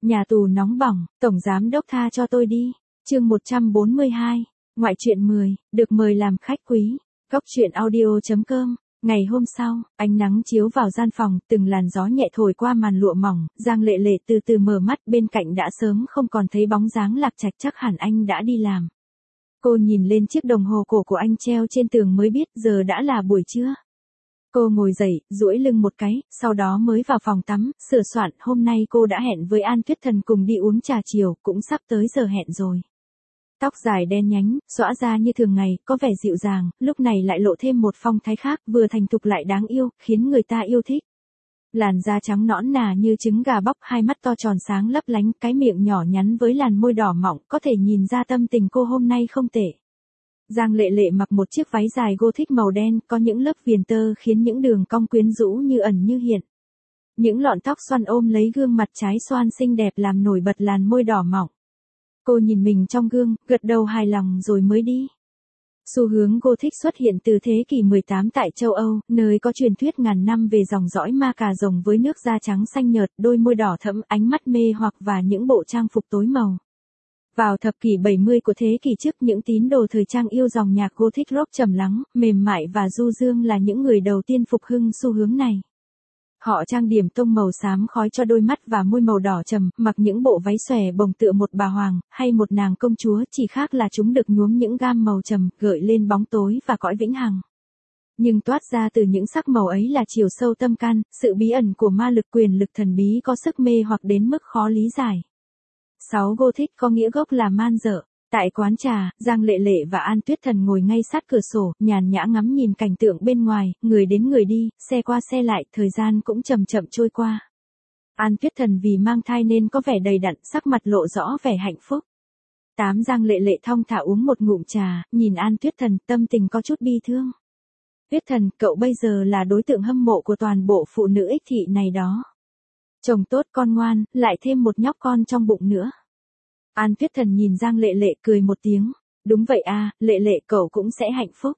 Nhà tù nóng bỏng, Tổng Giám Đốc tha cho tôi đi. Chương 142, Ngoại truyện 10, được mời làm khách quý. Góc truyện audio.com. Ngày hôm sau, ánh nắng chiếu vào gian phòng, từng làn gió nhẹ thổi qua màn lụa mỏng, Giang Lệ Lệ từ từ mở mắt, bên cạnh đã sớm không còn thấy bóng dáng Lạc Trạch, chắc hẳn anh đã đi làm. Cô nhìn lên chiếc đồng hồ cổ của anh treo trên tường mới biết giờ đã là buổi trưa. Cô ngồi dậy, duỗi lưng một cái, sau đó mới vào phòng tắm, sửa soạn. Hôm nay cô đã hẹn với An Tuyết Thần cùng đi uống trà chiều, cũng sắp tới giờ hẹn rồi. Tóc dài đen nhánh, xõa ra như thường ngày, có vẻ dịu dàng, lúc này lại lộ thêm một phong thái khác, vừa thành thục lại đáng yêu, khiến người ta yêu thích. Làn da trắng nõn nà như trứng gà bóc, hai mắt to tròn sáng lấp lánh, cái miệng nhỏ nhắn với làn môi đỏ mọng, có thể nhìn ra tâm tình cô hôm nay không tệ. Giang Lệ Lệ mặc một chiếc váy dài gothic màu đen, có những lớp viền tơ khiến những đường cong quyến rũ như ẩn như hiện. Những lọn tóc xoăn ôm lấy gương mặt trái xoan xinh đẹp làm nổi bật làn môi đỏ mọng. Cô nhìn mình trong gương, gật đầu hài lòng rồi mới đi. Xu hướng Gothic xuất hiện từ thế kỷ 18 tại châu Âu, nơi có truyền thuyết ngàn năm về dòng dõi ma cà rồng với nước da trắng xanh nhợt, đôi môi đỏ thẫm, ánh mắt mê hoặc và những bộ trang phục tối màu. Vào thập kỷ 70 của thế kỷ trước, những tín đồ thời trang yêu dòng nhạc Gothic rock trầm lắng, mềm mại và du dương là những người đầu tiên phục hưng xu hướng này. Họ trang điểm tông màu xám khói cho đôi mắt và môi màu đỏ trầm, mặc những bộ váy xòe bồng tựa một bà hoàng, hay một nàng công chúa, chỉ khác là chúng được nhuốm những gam màu trầm, gợi lên bóng tối và cõi vĩnh hằng. Nhưng toát ra từ những sắc màu ấy là chiều sâu tâm can, sự bí ẩn của ma lực, quyền lực thần bí có sức mê hoặc đến mức khó lý giải. 6. Gothic có nghĩa gốc là man dợ. Tại quán trà, Giang Lệ Lệ và An Tuyết Thần ngồi ngay sát cửa sổ, nhàn nhã ngắm nhìn cảnh tượng bên ngoài, người đến người đi, xe qua xe lại, thời gian cũng chậm chậm trôi qua. An Tuyết Thần vì mang thai nên có vẻ đầy đặn, sắc mặt lộ rõ vẻ hạnh phúc. 8. Giang Lệ Lệ thong thả uống một ngụm trà, nhìn An Tuyết Thần, tâm tình có chút bi thương. Tuyết Thần, cậu bây giờ là đối tượng hâm mộ của toàn bộ phụ nữ ích thị này đó. Chồng tốt, con ngoan, lại thêm một nhóc con trong bụng nữa. An Tuyết Thần nhìn Giang Lệ Lệ cười một tiếng. Đúng vậy à, Lệ Lệ cậu cũng sẽ hạnh phúc.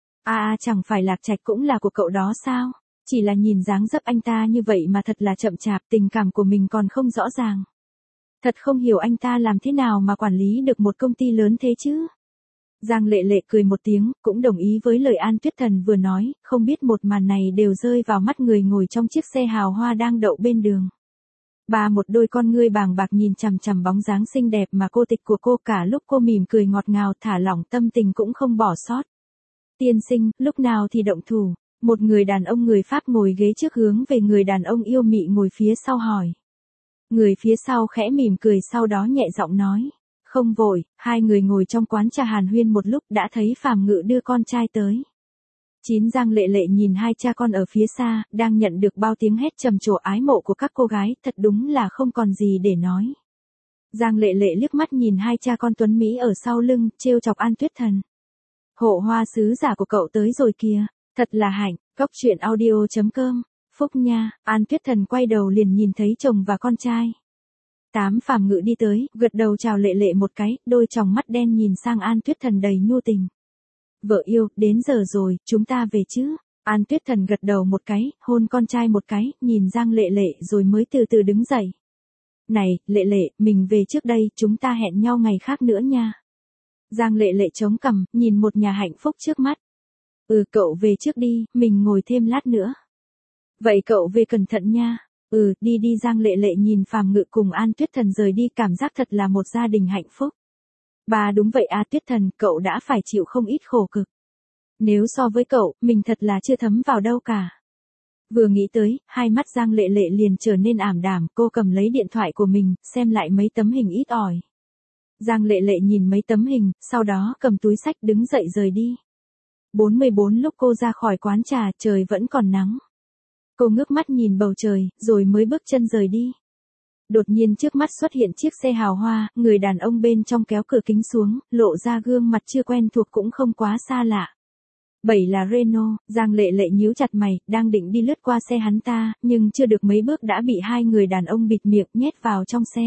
Chẳng phải Lạc Trạch cũng là của cậu đó sao? Chỉ là nhìn dáng dấp anh ta như vậy mà thật là chậm chạp, tình cảm của mình còn không rõ ràng. Thật không hiểu anh ta làm thế nào mà quản lý được một công ty lớn thế chứ? Giang Lệ Lệ cười một tiếng, cũng đồng ý với lời An Tuyết Thần vừa nói, không biết một màn này đều rơi vào mắt người ngồi trong chiếc xe hào hoa đang đậu bên đường. Một đôi con ngươi bàng bạc nhìn chằm chằm bóng dáng xinh đẹp mà cô tịch của cô, cả lúc cô mỉm cười ngọt ngào thả lỏng tâm tình cũng không bỏ sót. Tiên sinh, lúc nào thì động thủ? Một người đàn ông người Pháp ngồi ghế trước hướng về người đàn ông yêu mị ngồi phía sau hỏi. Người phía sau khẽ mỉm cười sau đó nhẹ giọng nói. Không vội. Hai người ngồi trong quán trà hàn huyên một lúc đã thấy Phàm Ngự đưa con trai tới. 9. Giang Lệ Lệ nhìn hai cha con ở phía xa, đang nhận được bao tiếng hét trầm trồ ái mộ của các cô gái, thật đúng là không còn gì để nói. Giang Lệ Lệ liếc mắt nhìn hai cha con tuấn Mỹ ở sau lưng, trêu chọc An Tuyết Thần. Hộ hoa sứ giả của cậu tới rồi kìa, thật là hạnh. Góc truyện audio.com. Phúc nha. An Tuyết Thần quay đầu liền nhìn thấy chồng và con trai. 8. Phàm Ngự đi tới, gật đầu chào Lệ Lệ một cái, đôi tròng mắt đen nhìn sang An Tuyết Thần đầy nhu tình. Vợ yêu, đến giờ rồi, chúng ta về chứ? An Tuyết Thần gật đầu một cái, hôn con trai một cái, nhìn Giang Lệ Lệ rồi mới từ từ đứng dậy. Này, Lệ Lệ, mình về trước đây, chúng ta hẹn nhau ngày khác nữa nha. Giang Lệ Lệ chống cằm, nhìn một nhà hạnh phúc trước mắt. Cậu về trước đi, mình ngồi thêm lát nữa. Vậy cậu về cẩn thận nha. Đi đi. Giang Lệ Lệ nhìn Phàm Ngự cùng An Tuyết Thần rời đi, cảm giác thật là một gia đình hạnh phúc. Đúng vậy Tuyết Thần, cậu đã phải chịu không ít khổ cực. Nếu so với cậu, mình thật là chưa thấm vào đâu cả. Vừa nghĩ tới, hai mắt Giang Lệ Lệ liền trở nên ảm đạm, cô cầm lấy điện thoại của mình, xem lại mấy tấm hình ít ỏi. Giang Lệ Lệ nhìn mấy tấm hình, sau đó cầm túi xách đứng dậy rời đi. 44 Lúc cô ra khỏi quán trà, trời vẫn còn nắng. Cô ngước mắt nhìn bầu trời, rồi mới bước chân rời đi. Đột nhiên trước mắt xuất hiện chiếc xe hào hoa, người đàn ông bên trong kéo cửa kính xuống, lộ ra gương mặt chưa quen thuộc cũng không quá xa lạ. 7 là Renault. Giang Lệ Lệ nhíu chặt mày, đang định đi lướt qua xe hắn ta, nhưng chưa được mấy bước đã bị hai người đàn ông bịt miệng nhét vào trong xe.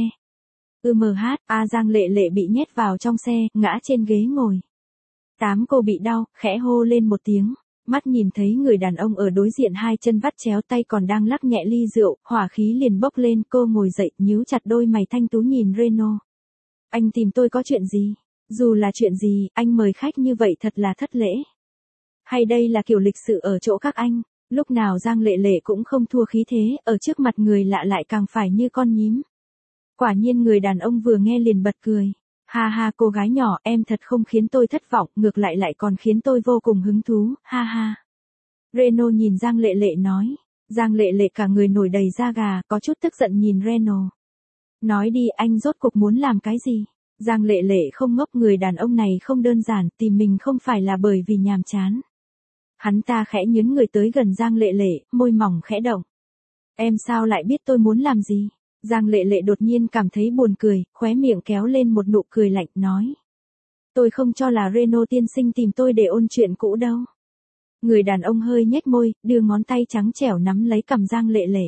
Giang Lệ Lệ bị nhét vào trong xe, ngã trên ghế ngồi. 8 Cô bị đau, khẽ hô lên một tiếng. Mắt nhìn thấy người đàn ông ở đối diện hai chân vắt chéo tay còn đang lắc nhẹ ly rượu, hỏa khí liền bốc lên, cô ngồi dậy, nhíu chặt đôi mày thanh tú nhìn Reno. Anh tìm tôi có chuyện gì? Dù là chuyện gì, anh mời khách như vậy thật là thất lễ. Hay đây là kiểu lịch sự ở chỗ các anh? Lúc nào Giang Lệ Lệ cũng không thua khí thế, ở trước mặt người lạ lại càng phải như con nhím. Quả nhiên người đàn ông vừa nghe liền bật cười. Ha ha cô gái nhỏ, em thật không khiến tôi thất vọng, ngược lại lại còn khiến tôi vô cùng hứng thú, ha ha. Reno nhìn Giang Lệ Lệ nói. Giang Lệ Lệ cả người nổi đầy da gà, có chút tức giận nhìn Reno. Nói đi, anh rốt cuộc muốn làm cái gì? Giang Lệ Lệ không ngốc, người đàn ông này không đơn giản, tìm mình không phải là bởi vì nhàm chán. Hắn ta khẽ nhướng người tới gần Giang Lệ Lệ, môi mỏng khẽ động. Em sao lại biết tôi muốn làm gì? Giang Lệ Lệ đột nhiên cảm thấy buồn cười, khóe miệng kéo lên một nụ cười lạnh, nói. Tôi không cho là Reno tiên sinh tìm tôi để ôn chuyện cũ đâu. Người đàn ông hơi nhếch môi, đưa ngón tay trắng trẻo nắm lấy cằm Giang Lệ Lệ.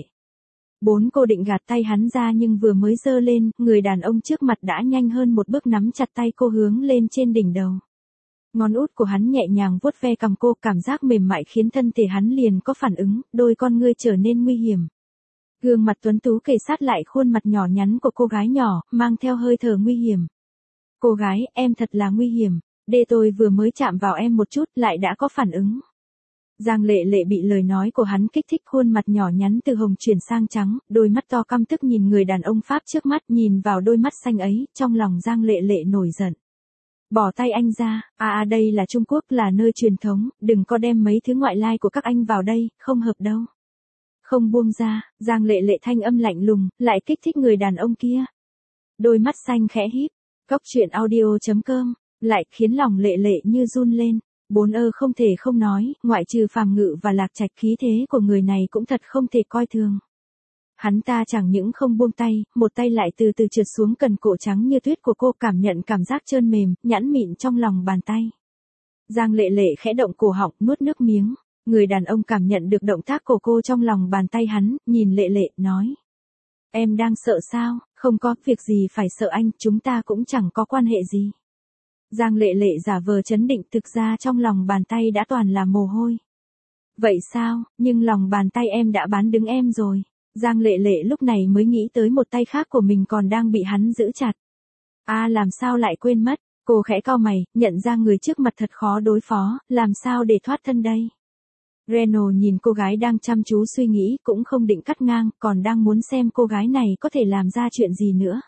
Cô định gạt tay hắn ra nhưng vừa mới giơ lên, người đàn ông trước mặt đã nhanh hơn một bước nắm chặt tay cô hướng lên trên đỉnh đầu. Ngón út của hắn nhẹ nhàng vuốt ve cằm cô, cảm giác mềm mại khiến thân thể hắn liền có phản ứng, đôi con ngươi trở nên nguy hiểm. Gương mặt tuấn tú kề sát lại khuôn mặt nhỏ nhắn của cô gái nhỏ, mang theo hơi thở nguy hiểm. Cô gái, em thật là nguy hiểm, tôi vừa mới chạm vào em một chút lại đã có phản ứng. Giang Lệ Lệ bị lời nói của hắn kích thích, khuôn mặt nhỏ nhắn từ hồng chuyển sang trắng, đôi mắt to căm tức nhìn người đàn ông Pháp trước mắt, nhìn vào đôi mắt xanh ấy, trong lòng Giang Lệ Lệ nổi giận. Bỏ tay anh ra, đây là Trung Quốc, là nơi truyền thống, đừng có đem mấy thứ ngoại lai của các anh vào đây, không hợp đâu. Không buông ra, Giang Lệ Lệ thanh âm lạnh lùng, lại kích thích người đàn ông kia. Đôi mắt xanh khẽ híp, Cóc truyện audio.com, lại khiến lòng Lệ Lệ như run lên. Không thể không nói, ngoại trừ Phàm Ngự và Lạc Trạch, khí thế của người này cũng thật không thể coi thường. Hắn ta chẳng những không buông tay, một tay lại từ từ trượt xuống cần cổ trắng như tuyết của cô, cảm nhận cảm giác trơn mềm, nhẵn mịn trong lòng bàn tay. Giang Lệ Lệ khẽ động cổ họng, nuốt nước miếng. Người đàn ông cảm nhận được động tác của cô trong lòng bàn tay hắn, nhìn Lệ Lệ, nói. Em đang sợ sao? Không có việc gì phải sợ anh, chúng ta cũng chẳng có quan hệ gì. Giang Lệ Lệ giả vờ trấn định, thực ra trong lòng bàn tay đã toàn là mồ hôi. Vậy sao, nhưng lòng bàn tay em đã bán đứng em rồi. Giang Lệ Lệ lúc này mới nghĩ tới một tay khác của mình còn đang bị hắn giữ chặt. Làm sao lại quên mất, cô khẽ cau mày, nhận ra người trước mặt thật khó đối phó, làm sao để thoát thân đây. Reno nhìn cô gái đang chăm chú suy nghĩ, cũng không định cắt ngang, còn đang muốn xem cô gái này có thể làm ra chuyện gì nữa.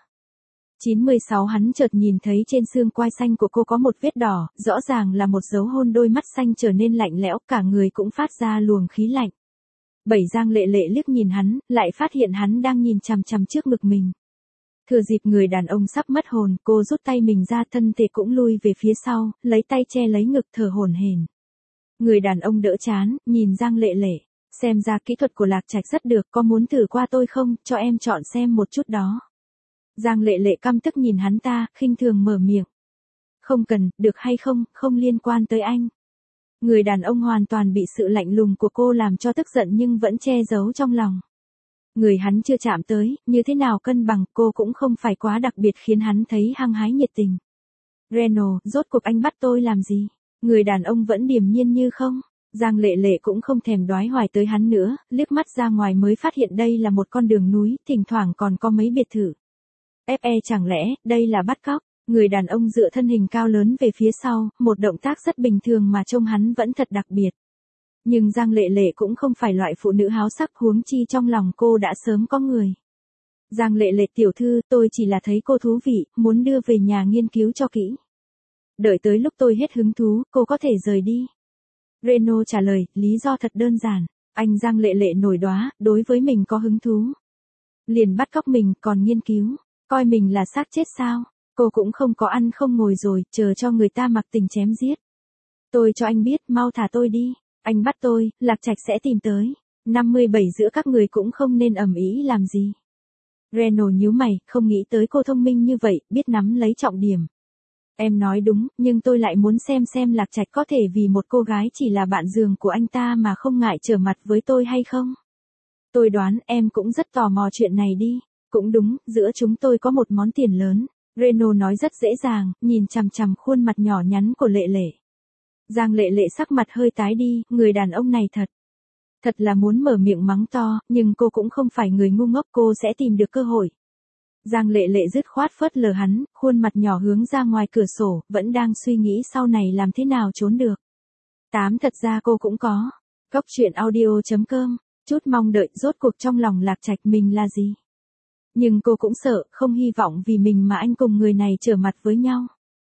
96 Hắn chợt nhìn thấy trên xương quai xanh của cô có một vết đỏ, rõ ràng là một dấu hôn, đôi mắt xanh trở nên lạnh lẽo, cả người cũng phát ra luồng khí lạnh. Giang Lệ Lệ liếc nhìn hắn, lại phát hiện hắn đang nhìn chằm chằm trước ngực mình. Thừa dịp người đàn ông sắp mất hồn, cô rút tay mình ra, thân thể cũng lui về phía sau, lấy tay che lấy ngực, thở hổn hển. Người đàn ông đỡ chán, nhìn Giang Lệ Lệ, xem ra kỹ thuật của Lạc Trạch rất được, có muốn thử qua tôi không, cho em chọn xem một chút đó. Giang Lệ Lệ căm tức nhìn hắn ta, khinh thường mở miệng. Không cần, được hay không, không liên quan tới anh. Người đàn ông hoàn toàn bị sự lạnh lùng của cô làm cho tức giận nhưng vẫn che giấu trong lòng. Người hắn chưa chạm tới, như thế nào cân bằng, cô cũng không phải quá đặc biệt khiến hắn thấy hăng hái nhiệt tình. Reno, rốt cuộc anh bắt tôi làm gì? Người đàn ông vẫn điềm nhiên như không. Giang Lệ Lệ cũng không thèm đoái hoài tới hắn nữa, liếc mắt ra ngoài mới phát hiện đây là một con đường núi, thỉnh thoảng còn có mấy biệt thự. Chẳng lẽ, đây là bắt cóc? Người đàn ông dựa thân hình cao lớn về phía sau, một động tác rất bình thường mà trông hắn vẫn thật đặc biệt. Nhưng Giang Lệ Lệ cũng không phải loại phụ nữ háo sắc, huống chi trong lòng cô đã sớm có người. Giang Lệ Lệ tiểu thư, tôi chỉ là thấy cô thú vị, muốn đưa về nhà nghiên cứu cho kỹ. Đợi tới lúc tôi hết hứng thú, cô có thể rời đi. Reno trả lời, lý do thật đơn giản. Anh Giang Lệ Lệ nổi đoá, đối với mình có hứng thú. Liền bắt cóc mình, còn nghiên cứu. Coi mình là xác chết sao? Cô cũng không có ăn không ngồi rồi, chờ cho người ta mặc tình chém giết. Tôi cho anh biết, mau thả tôi đi. Anh bắt tôi, Lạc Trạch sẽ tìm tới. 57 Giữa các người cũng không nên ầm ĩ làm gì. Reno nhíu mày, không nghĩ tới cô thông minh như vậy, biết nắm lấy trọng điểm. Em nói đúng, nhưng tôi lại muốn xem Lạc Trạch có thể vì một cô gái chỉ là bạn giường của anh ta mà không ngại trở mặt với tôi hay không? Tôi đoán em cũng rất tò mò chuyện này đi. Cũng đúng, giữa chúng tôi có một món tiền lớn. Reno nói rất dễ dàng, nhìn chằm chằm khuôn mặt nhỏ nhắn của Lệ Lệ. Giang Lệ Lệ sắc mặt hơi tái đi, người đàn ông này thật là muốn mở miệng mắng to, nhưng cô cũng không phải người ngu ngốc, cô sẽ tìm được cơ hội. Giang Lệ Lệ dứt khoát phớt lờ hắn, khuôn mặt nhỏ hướng ra ngoài cửa sổ, vẫn đang suy nghĩ sau này làm thế nào trốn được. Thật ra cô cũng có. Góc truyện audio.com, chút mong đợi, rốt cuộc trong lòng Lạc Trạch mình là gì. Nhưng cô cũng sợ, không hy vọng vì mình mà anh cùng người này trở mặt với nhau.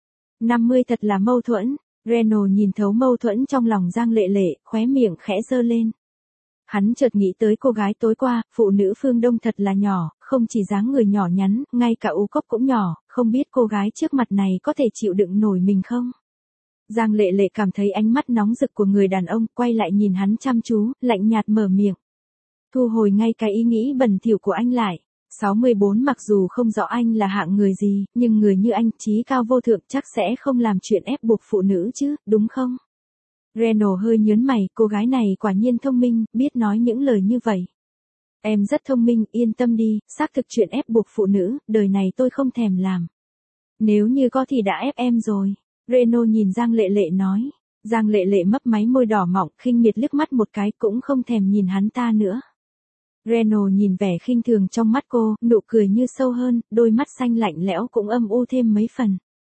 50 thật là mâu thuẫn. Reno nhìn thấu mâu thuẫn trong lòng Giang Lệ Lệ, khóe miệng khẽ giơ lên. Hắn chợt nghĩ tới cô gái tối qua, phụ nữ phương Đông thật là nhỏ, không chỉ dáng người nhỏ nhắn, ngay cả u cốc cũng nhỏ, không biết cô gái trước mặt này có thể chịu đựng nổi mình không? Giang Lệ Lệ cảm thấy ánh mắt nóng rực của người đàn ông, quay lại nhìn hắn chăm chú, lạnh nhạt mở miệng. Thu hồi ngay cái ý nghĩ bẩn thỉu của anh lại. 64 mặc dù không rõ anh là hạng người gì, nhưng người như anh trí cao vô thượng chắc sẽ không làm chuyện ép buộc phụ nữ chứ, đúng không? Reno hơi nhớn mày, cô gái này quả nhiên thông minh, biết nói những lời như vậy. Em rất thông minh, yên tâm đi, xác thực chuyện ép buộc phụ nữ, đời này tôi không thèm làm. Nếu như có thì đã ép em rồi. Reno nhìn Giang Lệ Lệ nói. Giang Lệ Lệ mấp máy môi đỏ mọng, khinh miệt liếc mắt một cái, cũng không thèm nhìn hắn ta nữa. Reno nhìn vẻ khinh thường trong mắt cô, nụ cười như sâu hơn, đôi mắt xanh lạnh lẽo cũng âm u thêm mấy phần.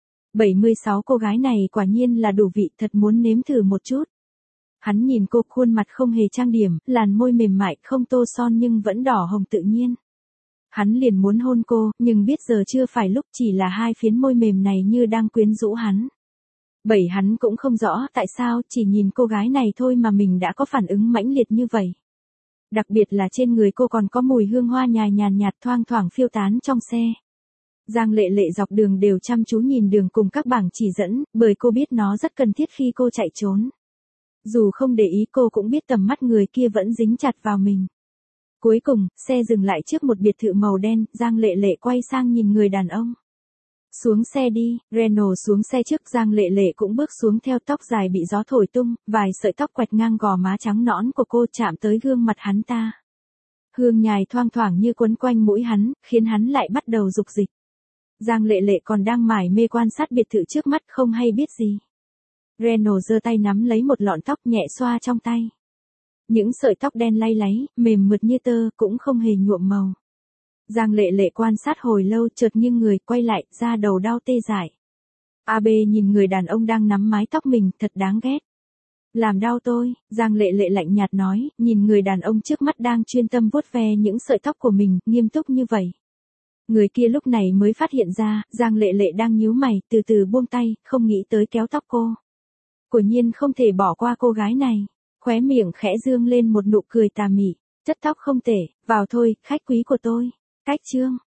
76 cô gái này quả nhiên là đủ vị, thật muốn nếm thử một chút. Hắn nhìn cô, khuôn mặt không hề trang điểm, làn môi mềm mại, không tô son nhưng vẫn đỏ hồng tự nhiên. Hắn liền muốn hôn cô, nhưng biết giờ chưa phải lúc, chỉ là hai phiến môi mềm này như đang quyến rũ hắn. Hắn cũng không rõ tại sao, chỉ nhìn cô gái này thôi mà mình đã có phản ứng mãnh liệt như vậy. Đặc biệt là trên người cô còn có mùi hương hoa nhàn nhạt thoang thoảng phiêu tán trong xe. Giang Lệ Lệ dọc đường đều chăm chú nhìn đường cùng các bảng chỉ dẫn, bởi cô biết nó rất cần thiết khi cô chạy trốn. Dù không để ý cô cũng biết tầm mắt người kia vẫn dính chặt vào mình. Cuối cùng, xe dừng lại trước một biệt thự màu đen, Giang Lệ Lệ quay sang nhìn người đàn ông. Xuống xe đi, Reno xuống xe trước, Giang Lệ Lệ cũng bước xuống theo, tóc dài bị gió thổi tung, vài sợi tóc quẹt ngang gò má trắng nõn của cô chạm tới gương mặt hắn ta. Hương nhài thoang thoảng như quấn quanh mũi hắn, khiến hắn lại bắt đầu dục dịch. Giang Lệ Lệ còn đang mải mê quan sát biệt thự trước mắt không hay biết gì. Reno giơ tay nắm lấy một lọn tóc nhẹ xoa trong tay. Những sợi tóc đen lay láy, mềm mượt như tơ, cũng không hề nhuộm màu. Giang Lệ Lệ quan sát hồi lâu, chợt nghiêng người, quay lại, da đầu đau tê dại. AB nhìn người đàn ông đang nắm mái tóc mình, thật đáng ghét. Làm đau tôi, Giang Lệ Lệ lạnh nhạt nói, nhìn người đàn ông trước mắt đang chuyên tâm vuốt ve những sợi tóc của mình, nghiêm túc như vậy. Người kia lúc này mới phát hiện ra, Giang Lệ Lệ đang nhíu mày, từ từ buông tay, không nghĩ tới kéo tóc cô. Quả nhiên không thể bỏ qua cô gái này. Khóe miệng khẽ dương lên một nụ cười tà mị. Chất tóc không tệ, vào thôi, khách quý của tôi. Cách chương.